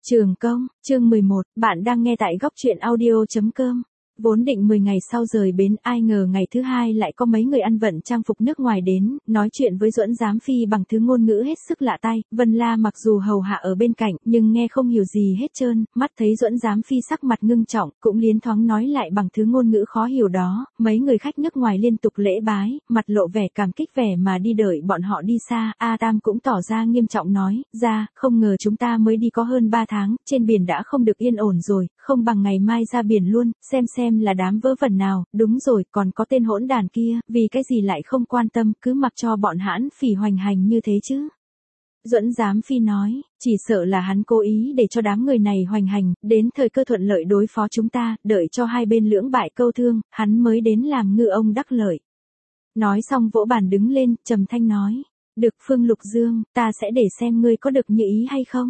Trường công, chương 11, bạn đang nghe tại góc truyện audio.com. Vốn định 10 ngày sau rời bến, ai ngờ ngày thứ hai lại có mấy người ăn vận trang phục nước ngoài đến, nói chuyện với Duẫn Giám Phi bằng thứ ngôn ngữ hết sức lạ tai. Vân La mặc dù hầu hạ ở bên cạnh, nhưng nghe không hiểu gì hết trơn, mắt thấy Duẫn Giám Phi sắc mặt ngưng trọng, cũng liến thoáng nói lại bằng thứ ngôn ngữ khó hiểu đó. Mấy người khách nước ngoài liên tục lễ bái, mặt lộ vẻ cảm kích vẻ mà đi đợi bọn họ đi xa. A Tam cũng tỏ ra nghiêm trọng nói, ra, không ngờ chúng ta mới đi có hơn 3 tháng, trên biển đã không được yên ổn rồi, không bằng ngày mai ra biển luôn, xem là đám vớ vẩn nào. Đúng rồi, còn có tên hỗn đàn kia, vì cái gì lại không quan tâm, cứ mặc cho bọn hãn phỉ hoành hành như thế chứ. Duẫn Giám Phi nói, chỉ sợ là hắn cố ý để cho đám người này hoành hành, đến thời cơ thuận lợi đối phó chúng ta, đợi cho hai bên lưỡng bại câu thương, hắn mới đến làm ngư ông đắc lợi. Nói xong vỗ bàn đứng lên, trầm thanh nói, được Phương Lục Dương, ta sẽ để xem ngươi có được như ý hay không.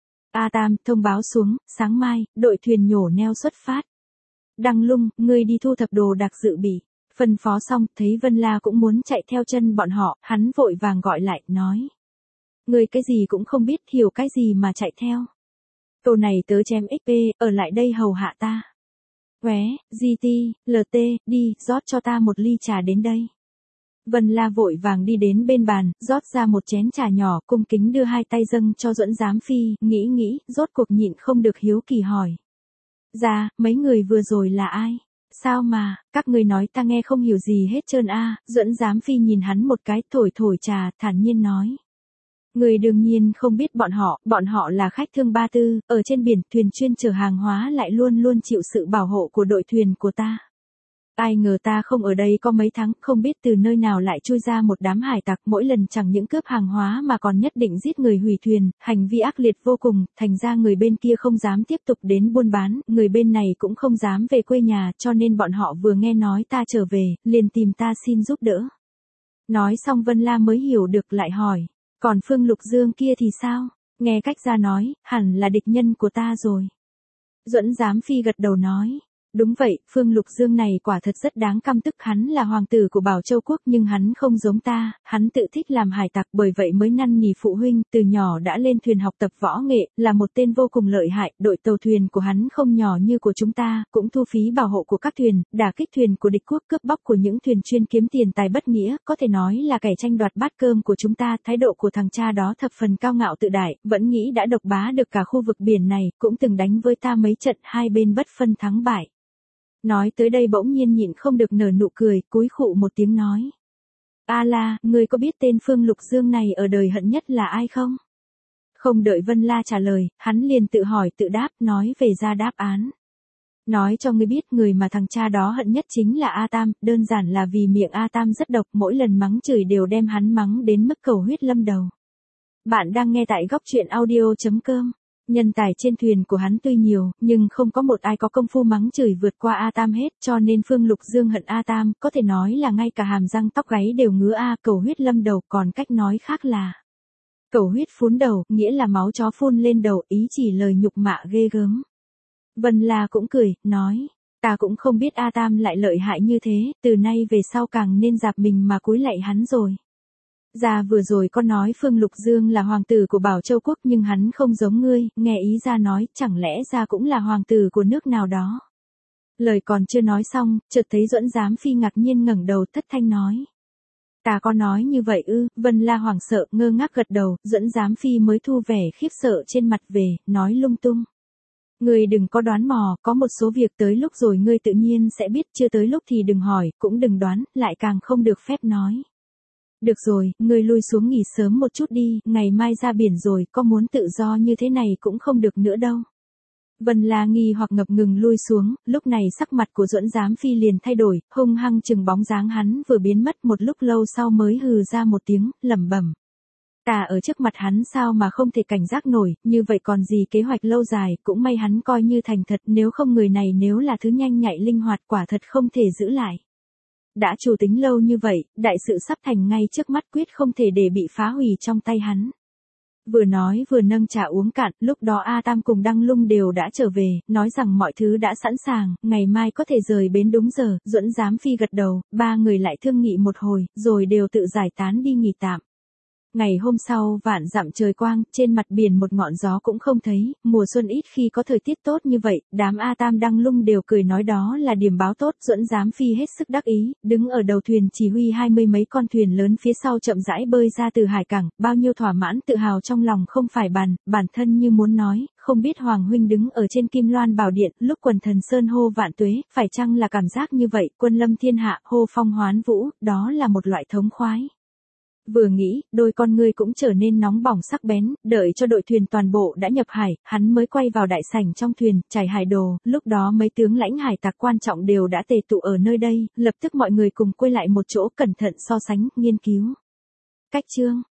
A Tam, thông báo xuống, sáng mai, đội thuyền nhổ neo xuất phát. Đăng Lung, ngươi đi thu thập đồ đạc dự bị. Phân phó xong, thấy Vân La cũng muốn chạy theo chân bọn họ, hắn vội vàng gọi lại, nói. Ngươi cái gì cũng không biết, hiểu cái gì mà chạy theo. Câu này tớ chém XP, ở lại đây hầu hạ ta. Qué, GT, LT, đi, rót cho ta một ly trà đến đây. Vân La vội vàng đi đến bên bàn, rót ra một chén trà nhỏ, cung kính đưa hai tay dâng cho Duẫn Giám Phi, nghĩ, rốt cuộc nhịn không được hiếu kỳ hỏi. Dạ, mấy người vừa rồi là ai? Sao mà, các người nói ta nghe không hiểu gì hết trơn a. Duẫn Giám Phi nhìn hắn một cái, thổi trà, thản nhiên nói. Người đương nhiên không biết bọn họ là khách thương Ba Tư, ở trên biển, thuyền chuyên chở hàng hóa lại luôn chịu sự bảo hộ của đội thuyền của ta. Ai ngờ ta không ở đây có mấy tháng, không biết từ nơi nào lại chui ra một đám hải tặc, mỗi lần chẳng những cướp hàng hóa mà còn nhất định giết người hủy thuyền, hành vi ác liệt vô cùng, thành ra người bên kia không dám tiếp tục đến buôn bán, người bên này cũng không dám về quê nhà, cho nên bọn họ vừa nghe nói ta trở về, liền tìm ta xin giúp đỡ. Nói xong Vân La mới hiểu được lại hỏi, còn Phương Lục Dương kia thì sao? Nghe cách ra nói, hẳn là địch nhân của ta rồi. Duẫn Giám Phi gật đầu nói. Đúng vậy, Phương Lục Dương này quả thật rất đáng căm tức, hắn là hoàng tử của Bảo Châu Quốc nhưng hắn không giống ta, hắn tự thích làm hải tặc, bởi vậy mới năn nỉ phụ huynh, từ nhỏ đã lên thuyền học tập võ nghệ, là một tên vô cùng lợi hại, đội tàu thuyền của hắn không nhỏ như của chúng ta, cũng thu phí bảo hộ của các thuyền, đả kích thuyền của địch quốc, cướp bóc của những thuyền chuyên kiếm tiền tài bất nghĩa, có thể nói là kẻ tranh đoạt bát cơm của chúng ta. Thái độ của thằng cha đó thập phần cao ngạo tự đại, vẫn nghĩ đã độc bá được cả khu vực biển này, cũng từng đánh với ta mấy trận, hai bên bất phân thắng bại. Nói tới đây bỗng nhiên nhịn không được nở nụ cười, cúi khụ một tiếng nói. A La, ngươi có biết tên Phương Lục Dương này ở đời hận nhất là ai không? Không đợi Vân La trả lời, hắn liền tự hỏi tự đáp, nói về ra đáp án. Nói cho ngươi biết, người mà thằng cha đó hận nhất chính là A Tam, đơn giản là vì miệng A Tam rất độc, mỗi lần mắng chửi đều đem hắn mắng đến mức cầu huyết lâm đầu. Bạn đang nghe tại góc truyện audio.com. Nhân tài trên thuyền của hắn tuy nhiều, nhưng không có một ai có công phu mắng chửi vượt qua A Tam hết, cho nên Phương Lục Dương hận A Tam, có thể nói là ngay cả hàm răng tóc gáy đều ngứa a, cầu huyết lâm đầu, còn cách nói khác là cầu huyết phun đầu, nghĩa là máu chó phun lên đầu, ý chỉ lời nhục mạ ghê gớm. Vân La cũng cười, nói, ta cũng không biết A Tam lại lợi hại như thế, từ nay về sau càng nên dạp mình mà cúi lạy hắn rồi. Ra vừa rồi con nói Phương Lục Dương là hoàng tử của Bảo Châu Quốc nhưng hắn không giống ngươi, nghe ý ra nói, chẳng lẽ ra cũng là hoàng tử của nước nào đó. Lời còn chưa nói xong, chợt thấy Duẫn Giám Phi ngạc nhiên ngẩng đầu thất thanh nói. Ta có nói như vậy ư? Vân La hoảng sợ, ngơ ngác gật đầu, Duẫn Giám Phi mới thu vẻ khiếp sợ trên mặt về, nói lung tung. Ngươi đừng có đoán mò, có một số việc tới lúc rồi ngươi tự nhiên sẽ biết, chưa tới lúc thì đừng hỏi, cũng đừng đoán, lại càng không được phép nói. Được rồi, ngươi lui xuống nghỉ sớm một chút đi, ngày mai ra biển rồi, có muốn tự do như thế này cũng không được nữa đâu. Vân La nghi hoặc ngập ngừng lui xuống, lúc này sắc mặt của Duẫn Giám Phi liền thay đổi, hung hăng chừng bóng dáng hắn vừa biến mất, một lúc lâu sau mới hừ ra một tiếng, lẩm bẩm. Ta ở trước mặt hắn sao mà không thể cảnh giác nổi, như vậy còn gì kế hoạch lâu dài, cũng may hắn coi như thành thật, nếu không người này nếu là thứ nhanh nhạy linh hoạt quả thật không thể giữ lại. Đã chủ tính lâu như vậy, đại sự sắp thành ngay trước mắt, quyết không thể để bị phá hủy trong tay hắn. Vừa nói vừa nâng trà uống cạn, lúc đó A Tam cùng Đăng Lung đều đã trở về, nói rằng mọi thứ đã sẵn sàng, ngày mai có thể rời bến đúng giờ. Duẫn Giám Phi gật đầu, ba người lại thương nghị một hồi, rồi đều tự giải tán đi nghỉ tạm. Ngày hôm sau vạn dặm trời quang, trên mặt biển một ngọn gió cũng không thấy, mùa xuân ít khi có thời tiết tốt như vậy, đám A Tam Đăng Lung đều cười nói đó là điểm báo tốt. Duẫn Giám Phi hết sức đắc ý, đứng ở đầu thuyền chỉ huy 20 mấy con thuyền lớn phía sau chậm rãi bơi ra từ hải cảng, bao nhiêu thỏa mãn tự hào trong lòng không phải bàn, bản thân như muốn nói, không biết Hoàng huynh đứng ở trên Kim Loan Bảo Điện, lúc quần thần sơn hô vạn tuế, phải chăng là cảm giác như vậy, quân lâm thiên hạ, hô phong hoán vũ, đó là một loại thống khoái. Vừa nghĩ, đôi con ngươi cũng trở nên nóng bỏng sắc bén, đợi cho đội thuyền toàn bộ đã nhập hải, hắn mới quay vào đại sảnh trong thuyền, trải hải đồ, lúc đó mấy tướng lãnh hải tặc quan trọng đều đã tề tụ ở nơi đây, lập tức mọi người cùng quay lại một chỗ cẩn thận so sánh, nghiên cứu. Cách chương